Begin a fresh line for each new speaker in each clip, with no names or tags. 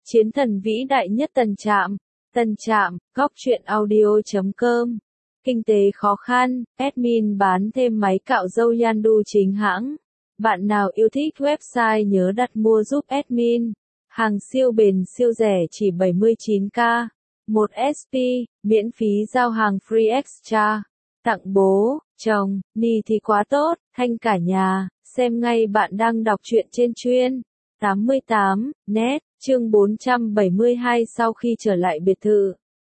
Chiến thần vĩ đại nhất Tần Trạm. Tần Trạm, góc truyện audio.com. Kinh tế khó khăn, admin bán thêm máy cạo râu Yandu chính hãng. Bạn nào yêu thích website nhớ đặt mua giúp admin. Hàng siêu bền siêu rẻ chỉ 79k. 1 SP, miễn phí giao hàng free extra. Tặng bố, chồng, ni thì quá tốt, thanh cả nhà. Xem ngay bạn đang đọc truyện trên chuyên 88 net, chương 472. Sau khi trở lại biệt thự,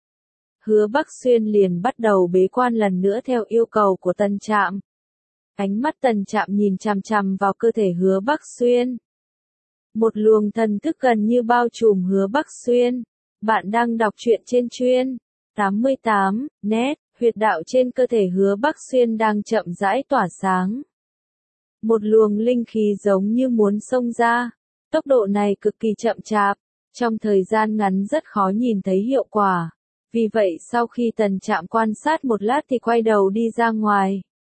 Hứa Bắc Xuyên liền bắt đầu bế quan lần nữa theo yêu cầu của Tần Trạm. Ánh mắt Tần Trạm nhìn chằm chằm vào cơ thể Hứa Bắc Xuyên. Một luồng thần thức gần như bao trùm Hứa Bắc Xuyên. Bạn đang đọc truyện trên chuyên 88 net, huyệt đạo trên cơ thể Hứa Bắc Xuyên đang chậm rãi tỏa sáng. Một luồng linh khí giống như muốn xông ra. Tốc độ này cực kỳ chậm chạp, trong thời gian ngắn rất khó nhìn thấy hiệu quả. Vì vậy sau khi Tần Trạm quan sát một lát thì quay đầu đi ra ngoài.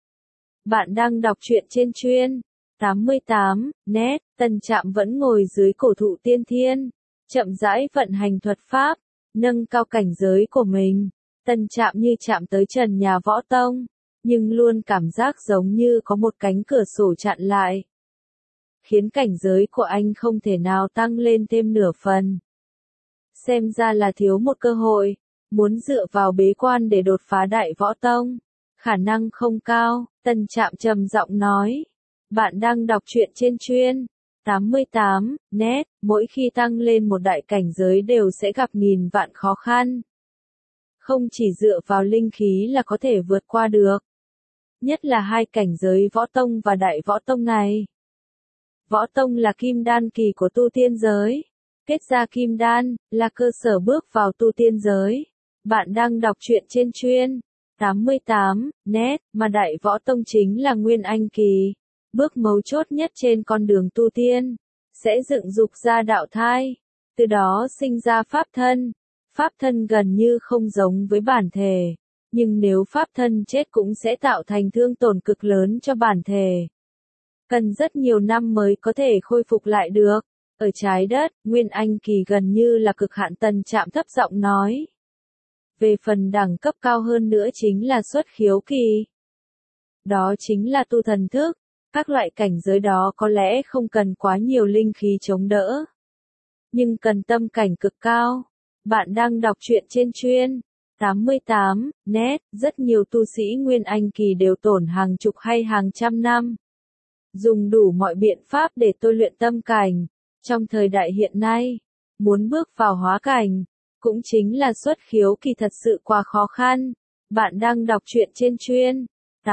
Bạn đang đọc truyện trên chuyên 88 net, Tần Trạm vẫn ngồi dưới cổ thụ tiên thiên, chậm rãi vận hành thuật pháp, nâng cao cảnh giới của mình. Tần Trạm như chạm tới trần nhà võ tông, nhưng luôn cảm giác giống như có một cánh cửa sổ chặn lại, khiến cảnh giới của anh không thể nào tăng lên thêm nửa phần. Xem ra là thiếu một cơ hội, muốn dựa vào bế quan để đột phá đại võ tông, khả năng không cao. Tần Trạm trầm giọng nói. Bạn đang đọc truyện trên chuyên 88 net, mỗi khi tăng lên một đại cảnh giới đều sẽ gặp nghìn vạn khó khăn. Không chỉ dựa vào linh khí là có thể vượt qua được. Nhất là hai cảnh giới võ tông và đại võ tông này. Võ tông là kim đan kỳ của tu tiên giới. Kết ra kim đan, là cơ sở bước vào tu tiên giới. Bạn đang đọc truyện trên chuyên 88 net, mà đại võ tông chính là nguyên anh kỳ. Bước mấu chốt nhất trên con đường tu tiên. Sẽ dựng dục ra đạo thai. Từ đó sinh ra pháp thân. Pháp thân gần như không giống với bản thể. Nhưng nếu pháp thân chết cũng sẽ tạo thành thương tổn cực lớn cho bản thể. Cần rất nhiều năm mới có thể khôi phục lại được. Ở trái đất, nguyên anh kỳ gần như là cực hạn. Tần Trạm thấp giọng nói. Về phần đẳng cấp cao hơn nữa chính là xuất khiếu kỳ. Đó chính là tu thần thức. Các loại cảnh giới đó có lẽ không cần quá nhiều linh khí chống đỡ. Nhưng cần tâm cảnh cực cao. Bạn đang đọc truyện trên chuyên 88 net, rất nhiều tu sĩ nguyên anh kỳ đều tổn hàng chục hay hàng trăm năm. Dùng đủ mọi biện pháp để tôi luyện tâm cảnh. Trong thời đại hiện nay, muốn bước vào hóa cảnh, cũng chính là xuất khiếu kỳ thật sự quá khó khăn. Bạn đang đọc truyện trên chuyên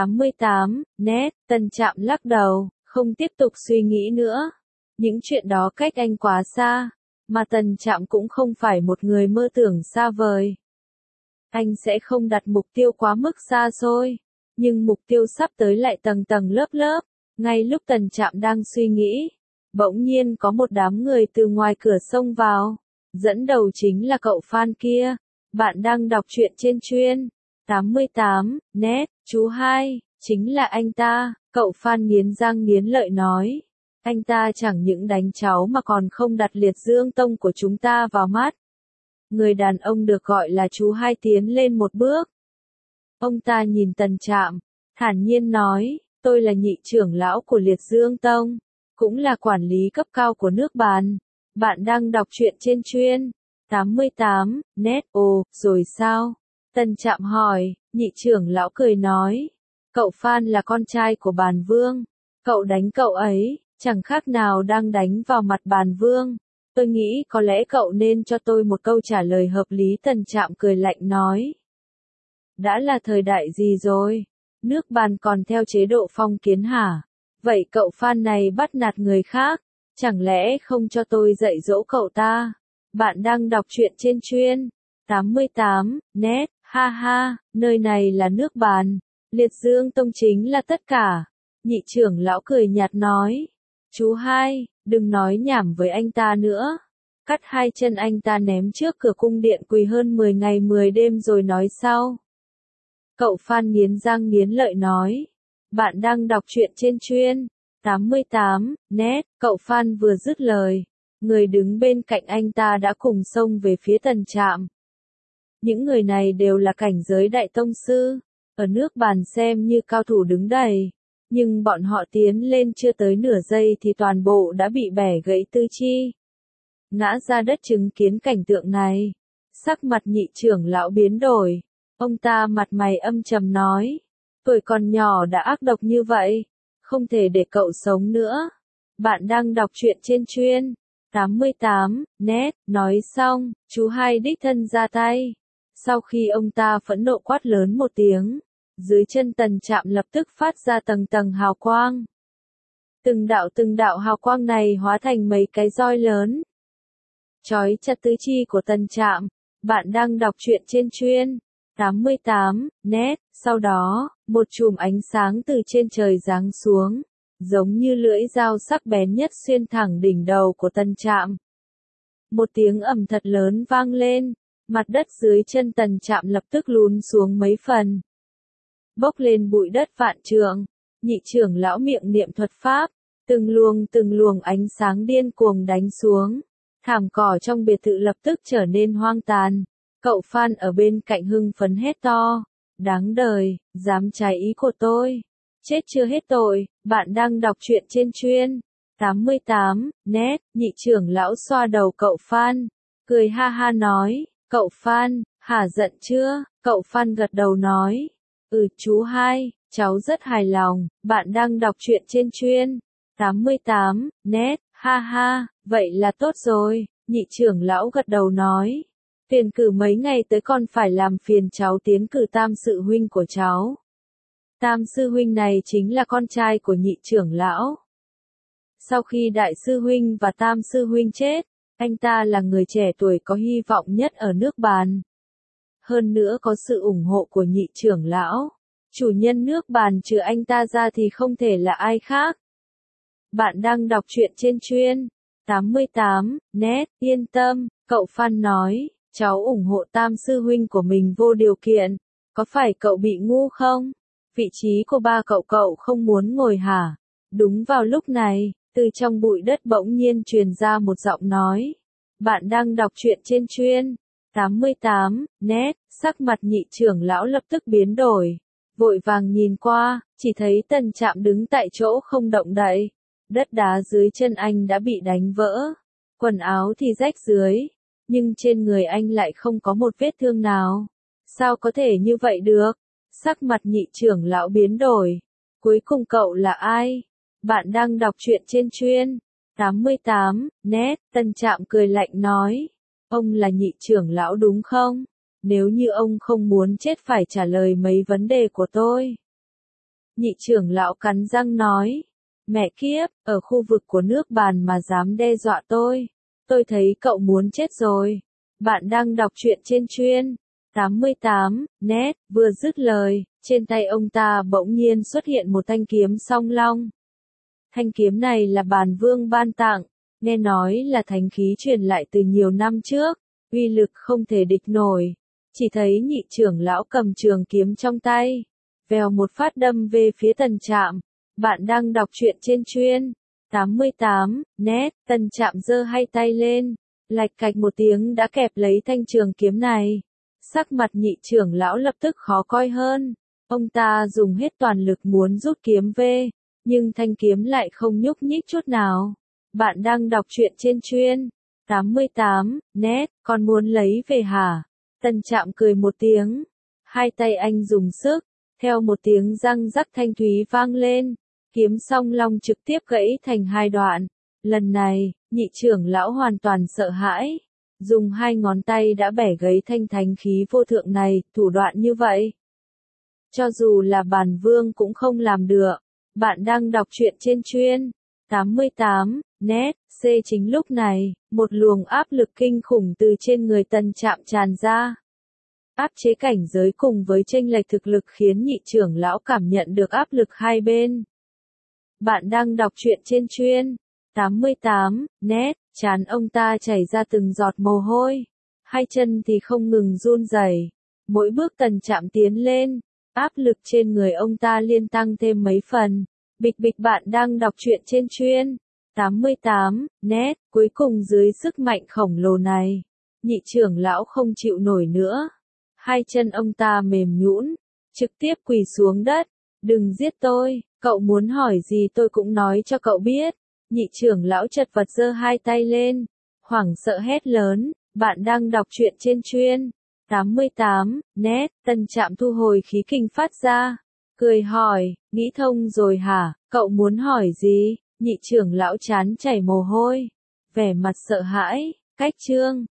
88 net, Tần Trạm lắc đầu, không tiếp tục suy nghĩ nữa. Những chuyện đó cách anh quá xa, mà Tần Trạm cũng không phải một người mơ tưởng xa vời. Anh sẽ không đặt mục tiêu quá mức xa xôi, nhưng mục tiêu sắp tới lại tầng tầng lớp lớp. Ngay lúc Tần Trạm đang suy nghĩ, bỗng nhiên có một đám người từ ngoài cửa xông vào. Dẫn đầu chính là cậu Phan kia. Bạn đang đọc truyện trên chuyên 88 net, chú hai, chính là anh ta. Cậu Phan nghiến răng nghiến lợi nói. Anh ta chẳng những đánh cháu mà còn không đặt Liệt Dương Tông của chúng ta vào mắt. Người đàn ông được gọi là chú hai tiến lên một bước. Ông ta nhìn Tần Trạm, thản nhiên nói, tôi là nhị trưởng lão của Liệt Dương Tông, cũng là quản lý cấp cao của nước Bàn. Bạn đang đọc truyện trên chuyên 88 net. Ồ, rồi sao? Tần Trạm hỏi. Nhị trưởng lão cười nói. Cậu Phan là con trai của Bàn Vương. Cậu đánh cậu ấy, chẳng khác nào đang đánh vào mặt Bàn Vương. Tôi nghĩ có lẽ cậu nên cho tôi một câu trả lời hợp lý. Tần Trạm cười lạnh nói. Đã là thời đại gì rồi? Nước Bàn còn theo chế độ phong kiến hả? Vậy cậu Phan này bắt nạt người khác. Chẳng lẽ không cho tôi dạy dỗ cậu ta? Bạn đang đọc truyện trên chuyên 88 net, ha ha, nơi này là nước Bàn. Liệt Dương Tông chính là tất cả. Nhị trưởng lão cười nhạt nói. Chú hai, đừng nói nhảm với anh ta nữa. Cắt hai chân anh ta ném trước cửa cung điện quỳ hơn 10 ngày 10 đêm rồi nói sau. Cậu Phan nghiến răng nghiến lợi nói. Bạn đang đọc truyện trên chuyên 88 net, cậu Phan vừa dứt lời. Người đứng bên cạnh anh ta đã cùng xông về phía Tần Trạm. Những người này đều là cảnh giới đại tông sư, ở nước bàn xem như cao thủ đứng đầy, nhưng bọn họ tiến lên chưa tới nửa giây thì toàn bộ đã bị bẻ gãy tứ chi. Ngã ra đất chứng kiến cảnh tượng này, sắc mặt nhị trưởng lão biến đổi, ông ta mặt mày âm trầm nói, tuổi còn nhỏ đã ác độc như vậy, không thể để cậu sống nữa. Bạn đang đọc truyện trên chuyên 88 net, nói xong, chú hai đích thân ra tay. Sau khi ông ta phẫn nộ quát lớn một tiếng, dưới chân Tần Trạm lập tức phát ra tầng tầng hào quang. Từng đạo hào quang này hóa thành mấy cái roi lớn, trói chặt tứ chi của Tần Trạm. Bạn đang đọc truyện trên chuyên 88 net, sau đó, một chùm ánh sáng từ trên trời giáng xuống, giống như lưỡi dao sắc bén nhất xuyên thẳng đỉnh đầu của Tần Trạm. Một tiếng ầm thật lớn vang lên, mặt đất dưới chân Tần Trạm lập tức lún xuống mấy phần, bốc lên bụi đất vạn trượng. Nhị trưởng lão miệng niệm thuật pháp, từng luồng ánh sáng điên cuồng đánh xuống, thảm cỏ trong biệt thự lập tức trở nên hoang tàn. Cậu Phan ở bên cạnh hưng phấn hét to, đáng đời, dám trái ý của tôi, chết chưa hết tội. Bạn đang đọc truyện trên chuyên 88 net. Nhị trưởng lão xoa đầu cậu Phan, cười ha ha nói, cậu Phan, hả giận chưa? Cậu Phan gật đầu nói, chú hai, cháu rất hài lòng. Bạn đang đọc truyện trên chuyên 88 net, ha ha, vậy là tốt rồi. Nhị trưởng lão gật đầu nói, tiền cử mấy ngày tới còn phải làm phiền cháu tiến cử tam sư huynh của cháu. Tam sư huynh này chính là con trai của nhị trưởng lão. Sau khi đại sư huynh và tam sư huynh chết, anh ta là người trẻ tuổi có hy vọng nhất ở nước bàn. Hơn nữa có sự ủng hộ của nhị trưởng lão, chủ nhân nước bàn trừ anh ta ra thì không thể là ai khác. Bạn đang đọc truyện trên chuyên 88 net, yên tâm, cậu Phan nói, cháu ủng hộ tam sư huynh của mình vô điều kiện, có phải cậu bị ngu không? Vị trí của ba cậu không muốn ngồi hả? Đúng vào lúc này, từ trong bụi đất bỗng nhiên truyền ra một giọng nói. Bạn đang đọc truyện trên chuyên 88 net, sắc mặt nhị trưởng lão lập tức biến đổi, vội vàng nhìn qua, chỉ thấy Tần Trạm đứng tại chỗ không động đậy. Đất đá dưới chân anh đã bị đánh vỡ, quần áo thì rách dưới, nhưng trên người anh lại không có một vết thương nào. Sao có thể như vậy được? Sắc mặt nhị trưởng lão biến đổi. Cuối cùng cậu là ai? Bạn đang đọc truyện trên chuyên 88 net. Tần Trạm cười lạnh nói, ông là nhị trưởng lão đúng không? Nếu như ông không muốn chết phải trả lời mấy vấn đề của tôi. Nhị trưởng lão cắn răng nói, mẹ kiếp, ở khu vực của nước bàn mà dám đe dọa tôi thấy cậu muốn chết rồi. Bạn đang đọc truyện trên chuyên 88 net. Vừa dứt lời, trên tay ông ta bỗng nhiên xuất hiện một thanh kiếm song long. Thanh kiếm này là Bàn Vương ban tặng, nghe nói là thánh khí truyền lại từ nhiều năm trước, uy lực không thể địch nổi. Chỉ thấy nhị trưởng lão cầm trường kiếm trong tay, vèo một phát đâm về phía Tần Trạm. Bạn đang đọc truyện trên chuyên 88 net. Tần Trạm giơ hai tay lên, lạch cạch một tiếng đã kẹp lấy thanh trường kiếm này. Sắc mặt nhị trưởng lão lập tức khó coi hơn. Ông ta dùng hết toàn lực muốn rút kiếm về, nhưng thanh kiếm lại không nhúc nhích chút nào. Bạn đang đọc truyện trên chuyên 88 net, còn muốn lấy về hả? Tần Trạm cười một tiếng, hai tay anh dùng sức, theo một tiếng răng rắc thanh thúy vang lên, kiếm song long trực tiếp gãy thành hai đoạn. Lần này, nhị trưởng lão hoàn toàn sợ hãi, dùng hai ngón tay đã bẻ gãy thanh thánh khí vô thượng này. Thủ đoạn như vậy, cho dù là Bàn Vương cũng không làm được. Bạn đang đọc truyện trên chuyên 88 net. Chính lúc này, một luồng áp lực kinh khủng từ trên người Tần Trạm tràn ra. Áp chế cảnh giới cùng với chênh lệch thực lực khiến nhị trưởng lão cảm nhận được áp lực hai bên. Bạn đang đọc truyện trên chuyên 88 net. Trán ông ta chảy ra từng giọt mồ hôi, hai chân thì không ngừng run rẩy. Mỗi bước Tần Trạm tiến lên, áp lực trên người ông ta liên tăng thêm mấy phần. Bịch bịch. Bạn đang đọc truyện trên chuyên 88, nét, cuối cùng dưới sức mạnh khổng lồ này, nhị trưởng lão không chịu nổi nữa. Hai chân ông ta mềm nhũn, trực tiếp quỳ xuống đất. Đừng giết tôi, cậu muốn hỏi gì tôi cũng nói cho cậu biết. Nhị trưởng lão chật vật giơ hai tay lên, hoảng sợ hét lớn, bạn đang đọc truyện trên chuyên. 88, nét, Tân Trạm thu hồi khí kình phát ra. Cười hỏi, nghĩ thông rồi hả, cậu muốn hỏi gì? Nhị trưởng lão chán chảy mồ hôi, vẻ mặt sợ hãi, cách chương.